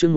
chương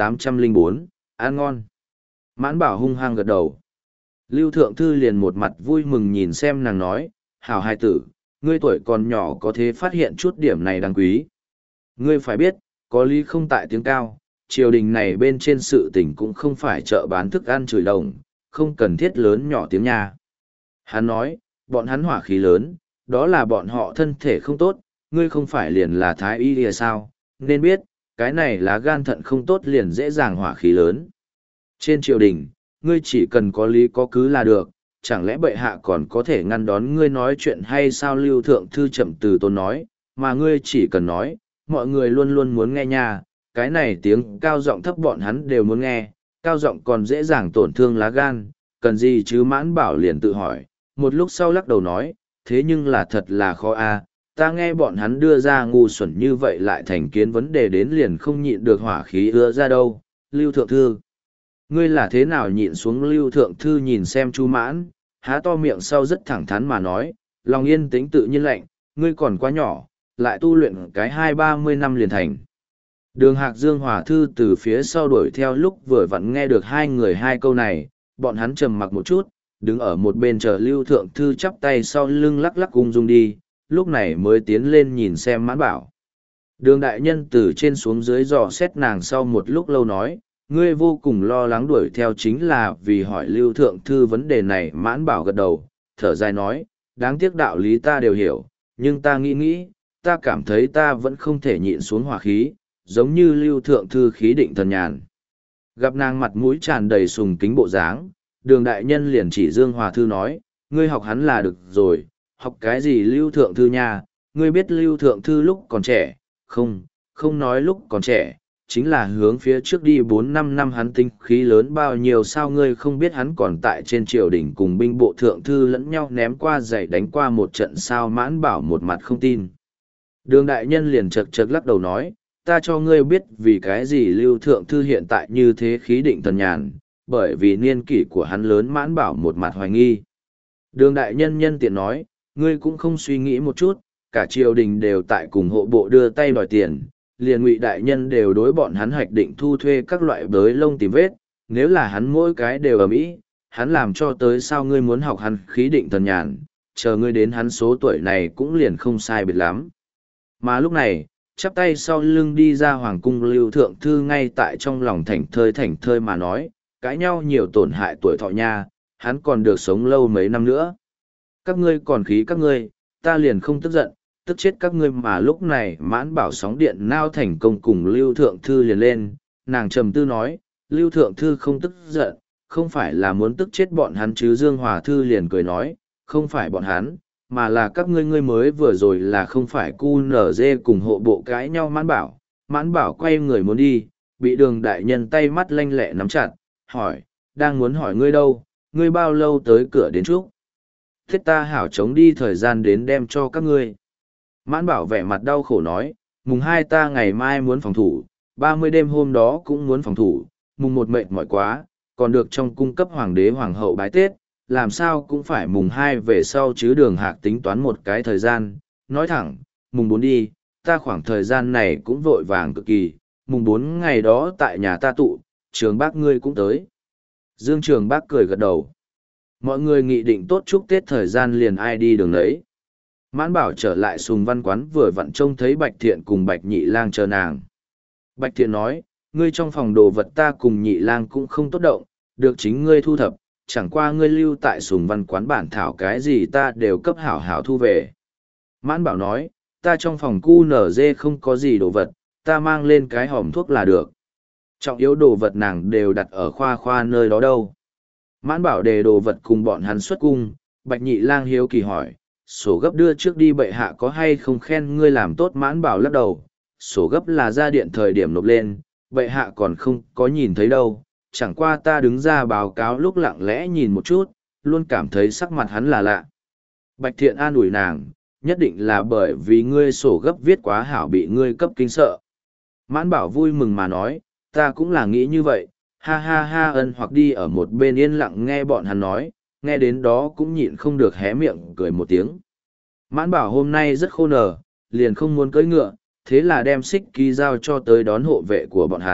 1804, ăn ngon. Mãn bảo hung hăng gật đầu. Lưu Thượng Thư liền một mặt vui mừng nhìn xem nàng nói, hảo hai tử, ngươi tuổi còn nhỏ có thể phát hiện chút điểm này đáng quý. Ngươi phải biết, có lý không tại tiếng cao, triều đình này bên trên sự tình cũng không phải chợ bán thức ăn chửi đồng, không cần thiết lớn nhỏ tiếng nha. Hắn nói, bọn hắn hỏa khí lớn, đó là bọn họ thân thể không tốt, ngươi không phải liền là thái y lìa sao, nên biết, cái này là gan thận không tốt liền dễ dàng hỏa khí lớn. Trên triều đình, ngươi chỉ cần có lý có cứ là được, chẳng lẽ bệ hạ còn có thể ngăn đón ngươi nói chuyện hay sao? Lưu Thượng Thư chậm từ tốn nói, mà ngươi chỉ cần nói, mọi người luôn luôn muốn nghe nha, cái này tiếng cao giọng thấp bọn hắn đều muốn nghe, cao giọng còn dễ dàng tổn thương lá gan, cần gì chứ? Mãn bảo liền tự hỏi, một lúc sau lắc đầu nói, thế nhưng là thật là khó a. Ta nghe bọn hắn đưa ra ngu xuẩn như vậy lại thành kiến vấn đề đến liền không nhịn được hỏa khí ưa ra đâu. Lưu Thượng Thư, ngươi là thế nào nhịn xuống? Lưu Thượng Thư nhìn xem Chu Mãn, há to miệng sau rất thẳng thắn mà nói, lòng yên tĩnh tự nhiên lạnh, ngươi còn quá nhỏ, lại tu luyện cái 20-30 năm liền thành. Đường Hạc Dương Hòa Thư từ phía sau đuổi theo lúc vừa vặn nghe được hai người hai câu này, bọn hắn trầm mặc một chút, đứng ở một bên chờ Lưu Thượng Thư chắp tay sau lưng lắc lắc ung dung đi, lúc này mới tiến lên nhìn xem Mãn bảo. Đường đại nhân từ trên xuống dưới dò xét nàng sau một lúc lâu nói, ngươi vô cùng lo lắng đuổi theo chính là vì hỏi Lưu Thượng Thư vấn đề này. Mãn bảo gật đầu, thở dài nói, đáng tiếc đạo lý ta đều hiểu, nhưng ta nghĩ, ta cảm thấy ta vẫn không thể nhịn xuống hỏa khí, giống như Lưu Thượng Thư khí định thần nhàn. Gặp nàng mặt mũi tràn đầy sùng kính bộ dáng, đường đại nhân liền chỉ Dương Hòa Thư nói, ngươi học hắn là được rồi, học cái gì Lưu Thượng Thư nha, ngươi biết Lưu Thượng Thư lúc còn trẻ, không nói lúc còn trẻ, chính là hướng phía trước đi 4-5 năm hắn tinh khí lớn bao nhiêu, sao ngươi không biết hắn còn tại trên triều đình cùng binh bộ thượng thư lẫn nhau ném qua giày đánh qua một trận sao? Mãn bảo một mặt không tin. Đường đại nhân liền chật chật lắc đầu nói, ta cho ngươi biết vì cái gì Lưu Thượng Thư hiện tại như thế khí định thần nhàn, bởi vì niên kỷ của hắn lớn. Mãn bảo một mặt hoài nghi. Đường đại nhân nhân tiện nói, ngươi cũng không suy nghĩ một chút, cả triều đình đều tại cùng hộ bộ đưa tay đòi tiền, liền Ngụy đại nhân đều đối bọn hắn hoạch định thu thuê các loại bới lông tìm vết, nếu là hắn mỗi cái đều ầm ĩ, hắn làm cho tới sao? Ngươi muốn học hắn khí định thần nhàn, chờ ngươi đến hắn số tuổi này cũng liền không sai biệt lắm. Mà lúc này, chắp tay sau lưng đi ra hoàng cung Lưu Thượng Thư ngay tại trong lòng thảnh thơi mà nói, cãi nhau nhiều tổn hại tuổi thọ nha, hắn còn được sống lâu mấy năm nữa. Các ngươi còn khí các ngươi, ta liền không tức giận, tức chết các ngươi. Mà lúc này Mãn bảo sóng điện nao thành công cùng Lưu Thượng Thư liền lên, nàng trầm tư nói, Lưu Thượng Thư không tức giận, không phải là muốn tức chết bọn hắn chứ? Dương Hòa Thư liền cười nói, không phải bọn hắn, mà là các ngươi mới vừa rồi là không phải QNZ cùng hộ bộ cãi nhau. Mãn bảo quay người muốn đi, bị đường đại nhân tay mắt lanh lẹ nắm chặt, hỏi, đang muốn hỏi ngươi đâu, ngươi bao lâu tới cửa đến trước? Thế ta hảo chống đi thời gian đến đem cho các ngươi. Mãn bảo vẻ mặt đau khổ nói, mùng 2 ta ngày mai muốn phòng thủ, 30 đêm hôm đó cũng muốn phòng thủ, mùng 1 mệt mỏi quá, còn được trong cung cấp hoàng đế hoàng hậu bái Tết, làm sao cũng phải mùng 2 về sau chứ? Đường Hạc tính toán một cái thời gian, nói thẳng, mùng 4 đi, ta khoảng thời gian này cũng vội vàng cực kỳ, mùng 4 ngày đó tại nhà ta tụ, Trường Bác ngươi cũng tới. Dương Trường Bác cười gật đầu. Mọi người nghị định tốt chúc Tết thời gian liền ai đi đường đấy. Mãn bảo trở lại Sùng Văn Quán vừa vặn trông thấy Bạch Thiện cùng Bạch Nhị Lang chờ nàng. Bạch Thiện nói, ngươi trong phòng đồ vật ta cùng Nhị Lang cũng không tốt động, được chính ngươi thu thập, chẳng qua ngươi lưu tại Sùng Văn Quán bản thảo cái gì ta đều cấp hảo hảo thu về. Mãn bảo nói, ta trong phòng QNZ không có gì đồ vật, ta mang lên cái hòm thuốc là được. Trọng yếu đồ vật nàng đều đặt ở khoa nơi đó đâu. Mãn bảo đề đồ vật cùng bọn hắn xuất cung, Bạch Nhị Lang hiếu kỳ hỏi, sổ gấp đưa trước đi bệ hạ có hay không khen ngươi làm tốt? Mãn bảo lắc đầu, sổ gấp là ra điện thời điểm nộp lên, bệ hạ còn không có nhìn thấy đâu, chẳng qua ta đứng ra báo cáo lúc lặng lẽ nhìn một chút, luôn cảm thấy sắc mặt hắn là lạ. Bạch Thiện an ủi nàng, nhất định là bởi vì ngươi sổ gấp viết quá hảo bị ngươi cấp kinh sợ. Mãn bảo vui mừng mà nói, ta cũng là nghĩ như vậy, ha ha ha. Ân Hoặc đi ở một bên yên lặng nghe bọn hắn nói, nghe đến đó cũng nhịn không được hé miệng cười một tiếng. Mãn bảo hôm nay rất khô nở, liền không muốn cưỡi ngựa, thế là đem xích ký giao cho tới đón hộ vệ của bọn hắn,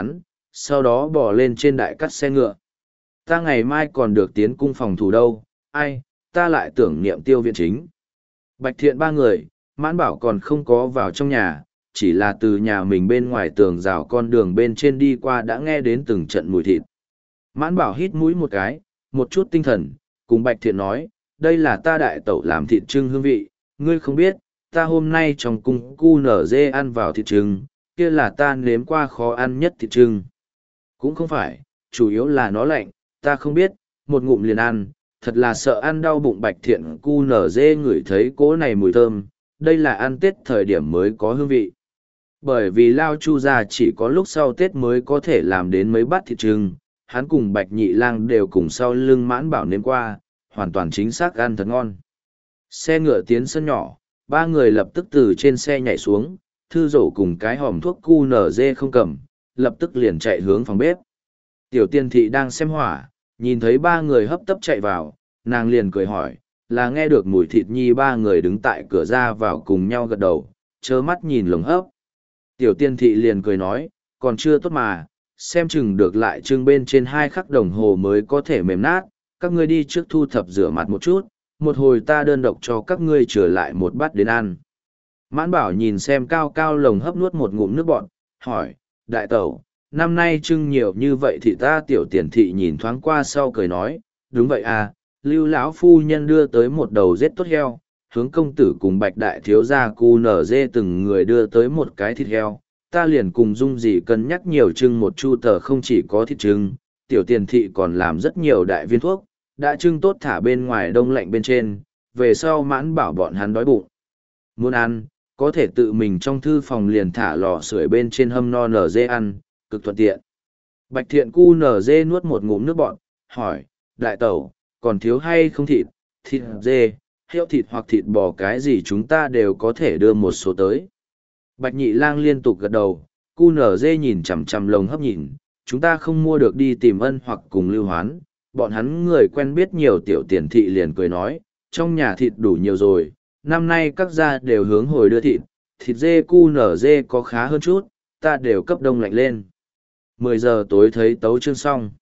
sau đó bỏ lên trên đại cắt xe ngựa. Ta ngày mai còn được tiến cung phòng thủ đâu, ai, ta lại tưởng niệm Tiêu viện chính. Bạch Thiện ba người, Mãn Bảo còn không có vào trong nhà, chỉ là từ nhà mình bên ngoài tường rào con đường bên trên đi qua đã nghe đến từng trận mùi thịt. Mãn Bảo hít mũi một cái, một chút tinh thần, cùng Bạch Thiện nói, đây là ta đại tẩu làm thịt trưng hương vị, ngươi không biết, ta hôm nay trong cung cu nở dê ăn vào thịt trưng, kia là ta nếm qua khó ăn nhất thịt trưng. Cũng không phải, chủ yếu là nó lạnh, ta không biết, một ngụm liền ăn, thật là sợ ăn đau bụng. Bạch Thiện cu nở dê ngửi thấy cỗ này mùi thơm, đây là ăn Tết thời điểm mới có hương vị. Bởi vì Lao Chu gia chỉ có lúc sau Tết mới có thể làm đến mấy bát thịt trưng, hắn cùng Bạch Nhị Lang đều cùng sau lưng Mãn Bảo nếm qua, hoàn toàn chính xác ăn thật ngon. Xe ngựa tiến sân nhỏ, ba người lập tức từ trên xe nhảy xuống, Thư Dỗ cùng cái hòm thuốc cu nở dê không cầm, lập tức liền chạy hướng phòng bếp. Tiểu Tiên Thị đang xem hỏa, nhìn thấy ba người hấp tấp chạy vào, nàng liền cười hỏi, là nghe được mùi thịt nhi. Ba người đứng tại cửa ra vào cùng nhau gật đầu, trơ mắt nhìn lồng hấp. Tiểu Tiên Thị liền cười nói, còn chưa tốt mà, xem chừng được lại trưng bên trên 2 khắc đồng hồ mới có thể mềm nát, các ngươi đi trước thu thập rửa mặt một chút, một hồi ta đơn độc cho các ngươi trở lại một bát đến ăn. Mãn Bảo nhìn xem cao cao lồng hấp nuốt một ngụm nước bọt, hỏi, đại tẩu, năm nay trưng nhiều như vậy thì ta. Tiểu Tiền Thị nhìn thoáng qua sau cười nói, đúng vậy à, Lưu lão phu nhân đưa tới một đầu rết tốt heo, hướng công tử cùng Bạch đại thiếu gia cu nở dê từng người đưa tới một cái thịt heo, ta liền cùng Dung Dì cân nhắc nhiều trưng một chu tờ, không chỉ có thịt trưng, Tiểu Tiền Thị còn làm rất nhiều đại viên thuốc, đã trưng tốt thả bên ngoài đông lạnh bên trên, về sau Mãn Bảo bọn hắn đói bụng muốn ăn, có thể tự mình trong thư phòng liền thả lò sưởi bên trên hâm no nở dê ăn, cực thuận tiện. Bạch Thiện cu nở dê nuốt một ngụm nước bọt, hỏi, đại tẩu, còn thiếu hay không thịt, thịt dê, heo thịt hoặc thịt bò cái gì chúng ta đều có thể đưa một số tới. Bạch Nhị Lang liên tục gật đầu, cu nở dê nhìn chằm chằm lồng hấp nhìn, chúng ta không mua được đi tìm ân hoặc cùng Lưu Hoán, bọn hắn người quen biết nhiều. Tiểu Tiền Thị liền cười nói, trong nhà thịt đủ nhiều rồi, năm nay các gia đều hướng hồi đưa thịt, thịt dê cu nở dê có khá hơn chút, ta đều cấp đông lạnh lên. 10 giờ tối thấy tấu chương xong.